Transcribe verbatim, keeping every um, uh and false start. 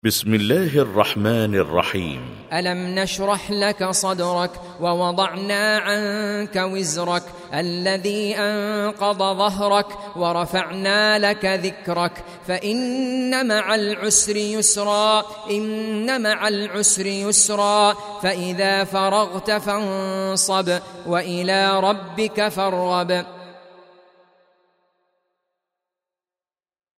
بسم الله الرحمن الرحيم. ألم نشرح لك صدرك ووضعنا عنك وزرك الذي أنقض ظهرك ورفعنا لك ذكرك فإن مع العسر يسرا إن مع العسر يسرا فإذا فرغت فانصب وإلى ربك فارغب.